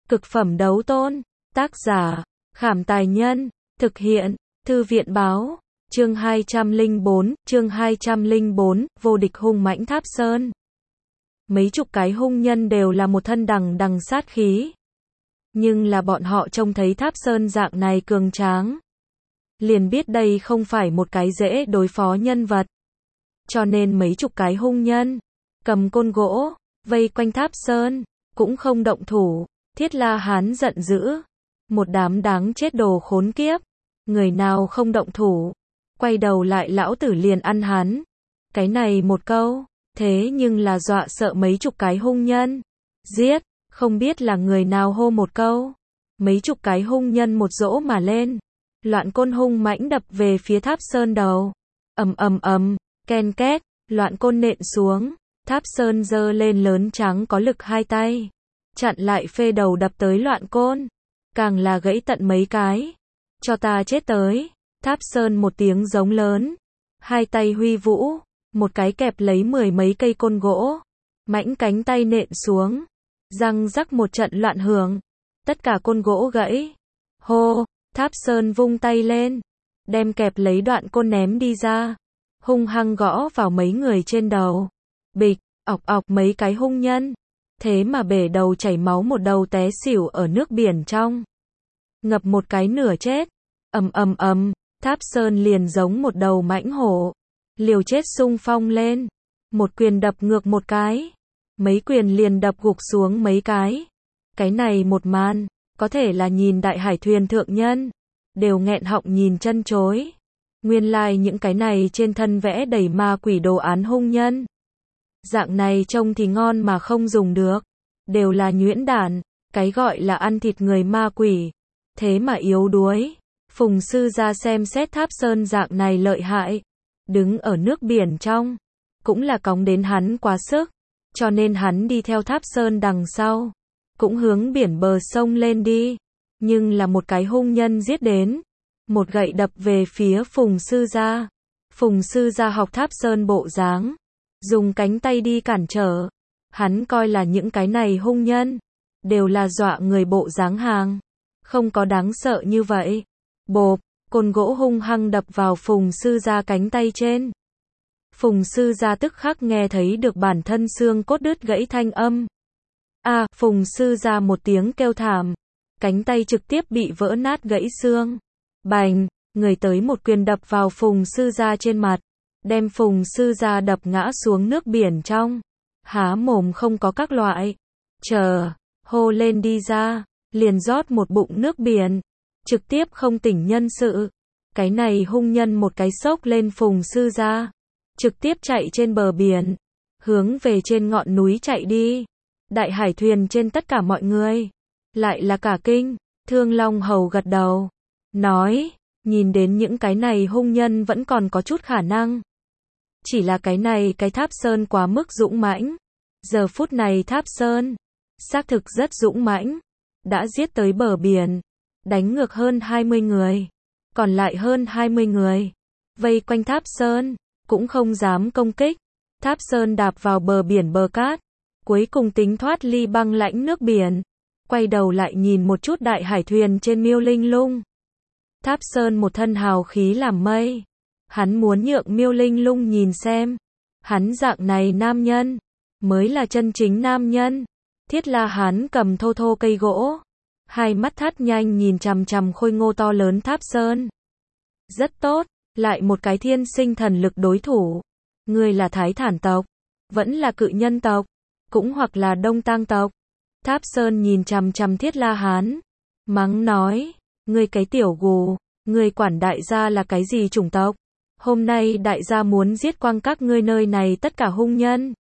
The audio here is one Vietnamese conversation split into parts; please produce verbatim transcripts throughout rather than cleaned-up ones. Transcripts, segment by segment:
Cực phẩm đấu tôn. Tác giả, Khảm Tài Nhân. Thực hiện, Thư viện Báo. Chương hai trăm lẻ bốn, chương hai trăm lẻ bốn, vô địch hung mãnh Tháp Sơn. Mấy chục cái hung nhân đều là một thân đằng đằng sát khí. Nhưng là bọn họ trông thấy Tháp Sơn dạng này cường tráng, liền biết đây không phải một cái dễ đối phó nhân vật. Cho nên mấy chục cái hung nhân, cầm côn gỗ, vây quanh Tháp Sơn, cũng không động thủ. Thiết La Hán giận dữ. Một đám đáng chết đồ khốn kiếp. Người nào không động thủ, quay đầu lại lão tử liền ăn hắn. Cái này một câu, thế nhưng là dọa sợ mấy chục cái hung nhân. Giết, không biết là người nào hô một câu. Mấy chục cái hung nhân một dỗ mà lên. Loạn côn hung mãnh đập về phía Tháp Sơn đầu. Ầm ầm ầm, ken két, loạn côn nện xuống. Tháp Sơn giơ lên lớn trắng có lực hai tay, chặn lại phê đầu đập tới loạn côn. Càng là gãy tận mấy cái. Cho ta chết tới. Tháp Sơn một tiếng giống lớn. Hai tay huy vũ. Một cái kẹp lấy mười mấy cây côn gỗ. Mãnh cánh tay nện xuống. Răng rắc một trận loạn hưởng. Tất cả côn gỗ gãy. Hô. Tháp Sơn vung tay lên. Đem kẹp lấy đoạn côn ném đi ra. Hung hăng gõ vào mấy người trên đầu. Bịch. Ọc ọc mấy cái hung nhân. Thế mà bể đầu chảy máu, một đầu té xỉu ở nước biển trong. Ngập một cái nửa chết. Ầm ầm ầm, Tháp Sơn liền giống một đầu mãnh hổ, liều chết xung phong lên. Một quyền đập ngược một cái. Mấy quyền liền đập gục xuống mấy cái. Cái này một màn, có thể là nhìn Đại Hải Thuyền thượng nhân, đều nghẹn họng nhìn chân chối. Nguyên lai like những cái này trên thân vẽ đầy ma quỷ đồ án hung nhân. Dạng này trông thì ngon mà không dùng được. Đều là nhuyễn đản, cái gọi là ăn thịt người ma quỷ. Thế mà yếu đuối. Phùng sư ra xem xét Tháp Sơn dạng này lợi hại. Đứng ở nước biển trong. Cũng là cóng đến hắn quá sức. Cho nên hắn đi theo Tháp Sơn đằng sau. Cũng hướng biển bờ sông lên đi. Nhưng là một cái hung nhân giết đến. Một gậy đập về phía Phùng sư ra. Phùng sư ra học Tháp Sơn bộ dáng. Dùng cánh tay đi cản trở. Hắn coi là những cái này hung nhân. Đều là dọa người bộ dáng hàng. Không có đáng sợ như vậy. Bộp, côn gỗ hung hăng đập vào Phùng sư gia cánh tay trên. Phùng sư gia tức khắc nghe thấy được bản thân xương cốt đứt gãy thanh âm. A, à, Phùng sư gia một tiếng kêu thảm. Cánh tay trực tiếp bị vỡ nát gãy xương. Bành, người tới một quyền đập vào Phùng sư gia trên mặt. Đem Phùng sư gia đập ngã xuống nước biển trong. Há mồm không có các loại. Chờ, hô lên đi ra. Liền rót một bụng nước biển. Trực tiếp không tỉnh nhân sự. Cái này hung nhân một cái xốc lên Phùng sư gia. Trực tiếp chạy trên bờ biển. Hướng về trên ngọn núi chạy đi. Đại Hải Thuyền trên tất cả mọi người. Lại là cả kinh. Thương Long Hầu gật đầu. Nói, nhìn đến những cái này hung nhân vẫn còn có chút khả năng. Chỉ là cái này cái Tháp Sơn quá mức dũng mãnh. Giờ phút này Tháp Sơn xác thực rất dũng mãnh. Đã giết tới bờ biển. Đánh ngược hơn hai mươi người. Còn lại hơn hai mươi người. Vây quanh Tháp Sơn. Cũng không dám công kích. Tháp Sơn đạp vào bờ biển bờ cát. Cuối cùng tính thoát ly băng lãnh nước biển. Quay đầu lại nhìn một chút Đại Hải Thuyền trên Miêu Linh Lung. Tháp Sơn một thân hào khí làm mây. Hắn muốn nhượng Miêu Linh Lung nhìn xem. Hắn dạng này nam nhân. Mới là chân chính nam nhân. Thiết La Hán cầm thô thô cây gỗ. Hai mắt thắt nhanh nhìn chằm chằm khôi ngô to lớn Tháp Sơn. Rất tốt. Lại một cái thiên sinh thần lực đối thủ. Ngươi là Thái Thản tộc. Vẫn là Cự Nhân tộc. Cũng hoặc là Đông Tang tộc. Tháp Sơn nhìn chằm chằm Thiết La Hán. Mắng nói. Ngươi cái tiểu gù. Ngươi quản đại gia là cái gì chủng tộc? Hôm nay đại gia muốn giết quang các ngươi nơi này tất cả hung nhân.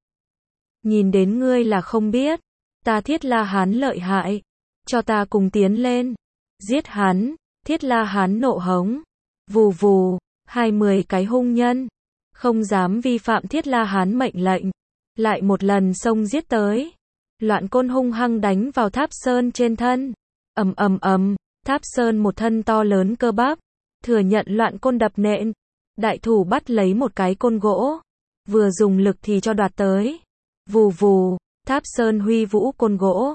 Nhìn đến ngươi là không biết. Ta Thiết La Hán lợi hại. Cho ta cùng tiến lên. Giết hắn. Thiết La Hán nộ hống. Vù vù. Hai mươi cái hung nhân. Không dám vi phạm Thiết La Hán mệnh lệnh. Lại một lần xông giết tới. Loạn côn hung hăng đánh vào Tháp Sơn trên thân. Ầm ầm ầm. Tháp Sơn một thân to lớn cơ bắp. Thừa nhận loạn côn đập nện. Đại thủ bắt lấy một cái côn gỗ. Vừa dùng lực thì cho đoạt tới. Vù vù. Tháp Sơn huy vũ côn gỗ.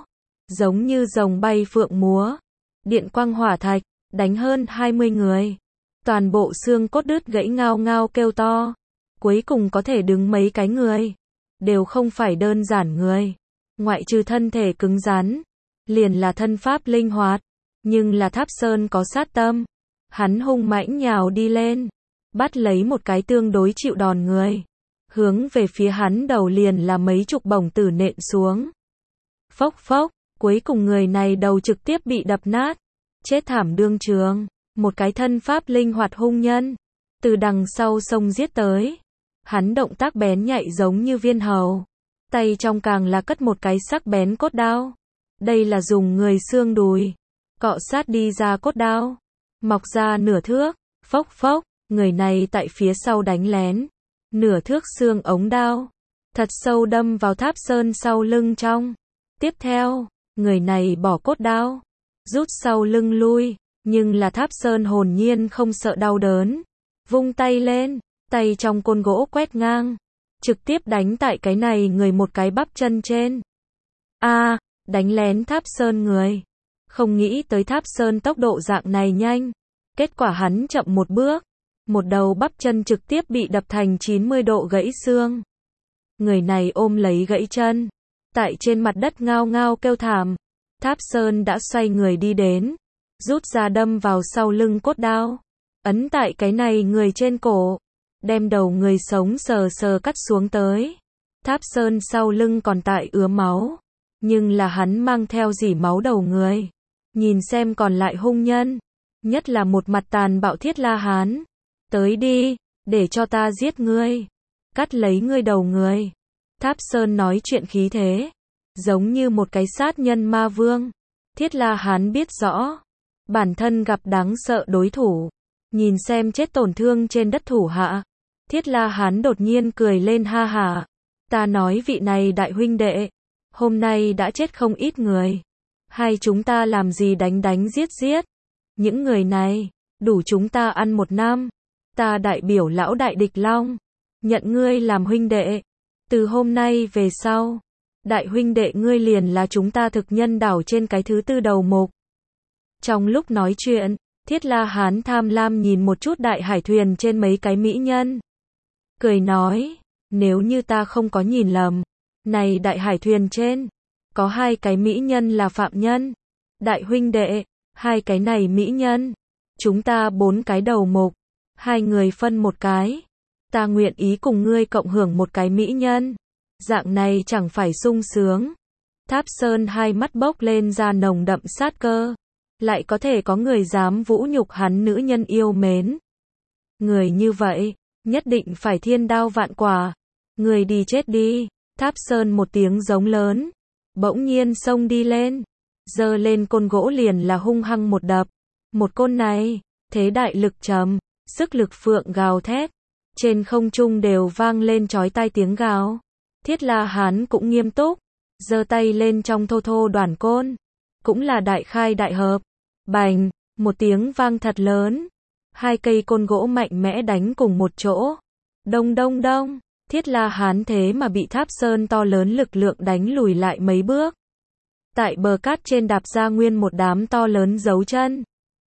giống như rồng bay phượng múa, điện quang hỏa thạch, đánh hơn hai mươi người. Toàn bộ xương cốt đứt gãy ngao ngao kêu to. Cuối cùng có thể đứng mấy cái người. Đều không phải đơn giản người. Ngoại trừ thân thể cứng rắn, liền là thân pháp linh hoạt. Nhưng là Tháp Sơn có sát tâm. Hắn hung mãnh nhào đi lên. Bắt lấy một cái tương đối chịu đòn người. Hướng về phía hắn đầu liền là mấy chục bổng tử nện xuống. Phốc phốc, cuối cùng người này đầu trực tiếp bị đập nát. Chết thảm đương trường. Một cái thân pháp linh hoạt hung nhân. Từ đằng sau sông giết tới. Hắn động tác bén nhạy giống như viên hầu. Tay trong càng là cất một cái sắc bén cốt đao. Đây là dùng người xương đùi. Cọ sát đi ra cốt đao. Mọc ra nửa thước. Phốc phốc, người này tại phía sau đánh lén. Nửa thước xương ống đao. Thật sâu đâm vào Tháp Sơn sau lưng trong. Tiếp theo, người này bỏ cốt đao. Rút sau lưng lui. Nhưng là Tháp Sơn hồn nhiên không sợ đau đớn. Vung tay lên, tay trong côn gỗ quét ngang. Trực tiếp đánh tại cái này người một cái bắp chân trên. A, à, đánh lén Tháp Sơn người. Không nghĩ tới Tháp Sơn tốc độ dạng này nhanh. Kết quả hắn chậm một bước. Một đầu bắp chân trực tiếp bị đập thành chín mươi độ gãy xương. Người này ôm lấy gãy chân. Tại trên mặt đất ngao ngao kêu thảm. Tháp Sơn đã xoay người đi đến. Rút ra đâm vào sau lưng cốt đao. Ấn tại cái này người trên cổ. Đem đầu người sống sờ sờ cắt xuống tới. Tháp Sơn sau lưng còn tại ứa máu. Nhưng là hắn mang theo dỉ máu đầu người. Nhìn xem còn lại hung nhân. Nhất là một mặt tàn bạo Thiết La Hán. Tới đi, để cho ta giết ngươi. Cắt lấy ngươi đầu người. Tháp Sơn nói chuyện khí thế. Giống như một cái sát nhân ma vương. Thiết La Hán biết rõ. Bản thân gặp đáng sợ đối thủ. Nhìn xem chết tổn thương trên đất thủ hạ. Thiết La Hán đột nhiên cười lên ha hả. Ta nói vị này đại huynh đệ. Hôm nay đã chết không ít người. Hai chúng ta làm gì đánh đánh giết giết. Những người này, đủ chúng ta ăn một năm. Ta đại biểu lão đại địch long. Nhận ngươi làm huynh đệ. Từ hôm nay về sau. Đại huynh đệ ngươi liền là chúng ta thực nhân đảo trên cái thứ tư đầu mục. Trong lúc nói chuyện, Thiết La Hán tham lam nhìn một chút đại hải thuyền trên mấy cái mỹ nhân. Cười nói, nếu như ta không có nhìn lầm, này đại hải thuyền trên, có hai cái mỹ nhân là phạm nhân. Đại huynh đệ, hai cái này mỹ nhân, chúng ta bốn cái đầu mục, hai người phân một cái. Ta nguyện ý cùng ngươi cộng hưởng một cái mỹ nhân. Dạng này chẳng phải sung sướng. Tháp Sơn hai mắt bốc lên ra nồng đậm sát cơ. Lại có thể có người dám vũ nhục hắn nữ nhân yêu mến. Người như vậy, nhất định phải thiên đao vạn quả. Người đi chết đi. Tháp Sơn một tiếng giống lớn. Bỗng nhiên xông đi lên. Giơ lên côn gỗ liền là hung hăng một đập. Một côn này, thế đại lực trầm, sức lực phượng gào thét. Trên không trung đều vang lên chói tai tiếng gào. Thiết La Hán cũng nghiêm túc. Giơ tay lên trong thô thô đoàn côn. Cũng là đại khai đại hợp. Bành, một tiếng vang thật lớn. Hai cây côn gỗ mạnh mẽ đánh cùng một chỗ. Đông đông đông, Thiết La Hán thế mà bị Tháp Sơn to lớn lực lượng đánh lùi lại mấy bước. Tại bờ cát trên đạp ra nguyên một đám to lớn dấu chân.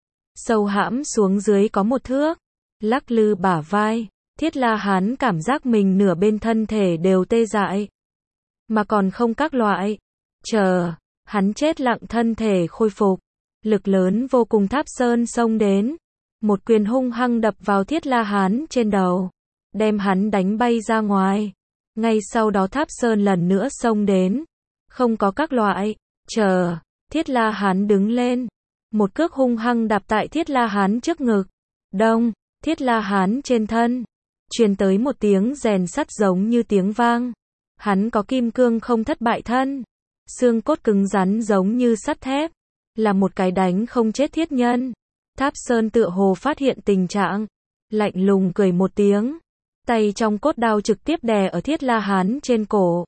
Sâu hãm xuống dưới có một thước. Lắc lư bả vai. Thiết La Hán cảm giác mình nửa bên thân thể đều tê dại. Mà còn không các loại. Chờ, hắn chết lặng thân thể khôi phục. Lực lớn vô cùng Tháp Sơn xông đến. Một quyền hung hăng đập vào Thiết La Hán trên đầu. Đem hắn đánh bay ra ngoài. Ngay sau đó Tháp Sơn lần nữa xông đến. Không có các loại. Chờ, Thiết La Hán đứng lên. Một cước hung hăng đạp tại Thiết La Hán trước ngực. Đông, Thiết La Hán trên thân. Truyền tới một tiếng rèn sắt giống như tiếng vang. Hắn có kim cương không thất bại thân. Xương cốt cứng rắn giống như sắt thép. Là một cái đánh không chết thiết nhân. Tháp Sơn tựa hồ phát hiện tình trạng. Lạnh lùng cười một tiếng. Tay trong cốt đao trực tiếp đè ở Thiết La Hán trên cổ.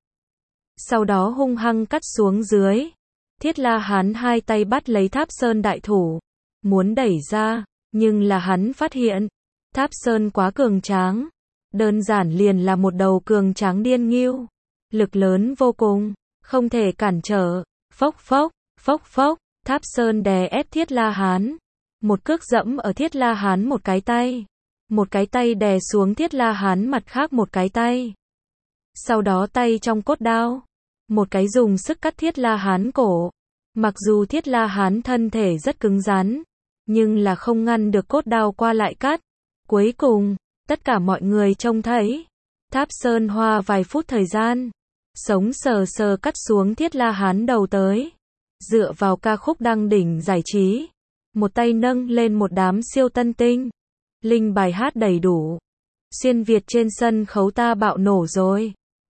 Sau đó hung hăng cắt xuống dưới. Thiết La Hán hai tay bắt lấy Tháp Sơn đại thủ. Muốn đẩy ra. Nhưng là hắn phát hiện. Tháp Sơn quá cường tráng. Đơn giản liền là một đầu cường tráng điên nghêu. Lực lớn vô cùng. Không thể cản trở. Phốc phốc. Phốc phốc, Tháp Sơn đè ép Thiết La Hán. Một cước dẫm ở Thiết La Hán một cái tay. Một cái tay đè xuống Thiết La Hán mặt khác một cái tay. Sau đó tay trong cốt đao. Một cái dùng sức cắt Thiết La Hán cổ. Mặc dù Thiết La Hán thân thể rất cứng rắn, nhưng là không ngăn được cốt đao qua lại cắt. Cuối cùng, tất cả mọi người trông thấy, Tháp Sơn hoa vài phút thời gian, sống sờ sờ cắt xuống Thiết La Hán đầu tới. Dựa vào ca khúc đăng đỉnh giải trí, một tay nâng lên một đám siêu tân tinh. Linh bài hát đầy đủ. Xuyên Việt trên sân khấu ta bạo nổ rồi.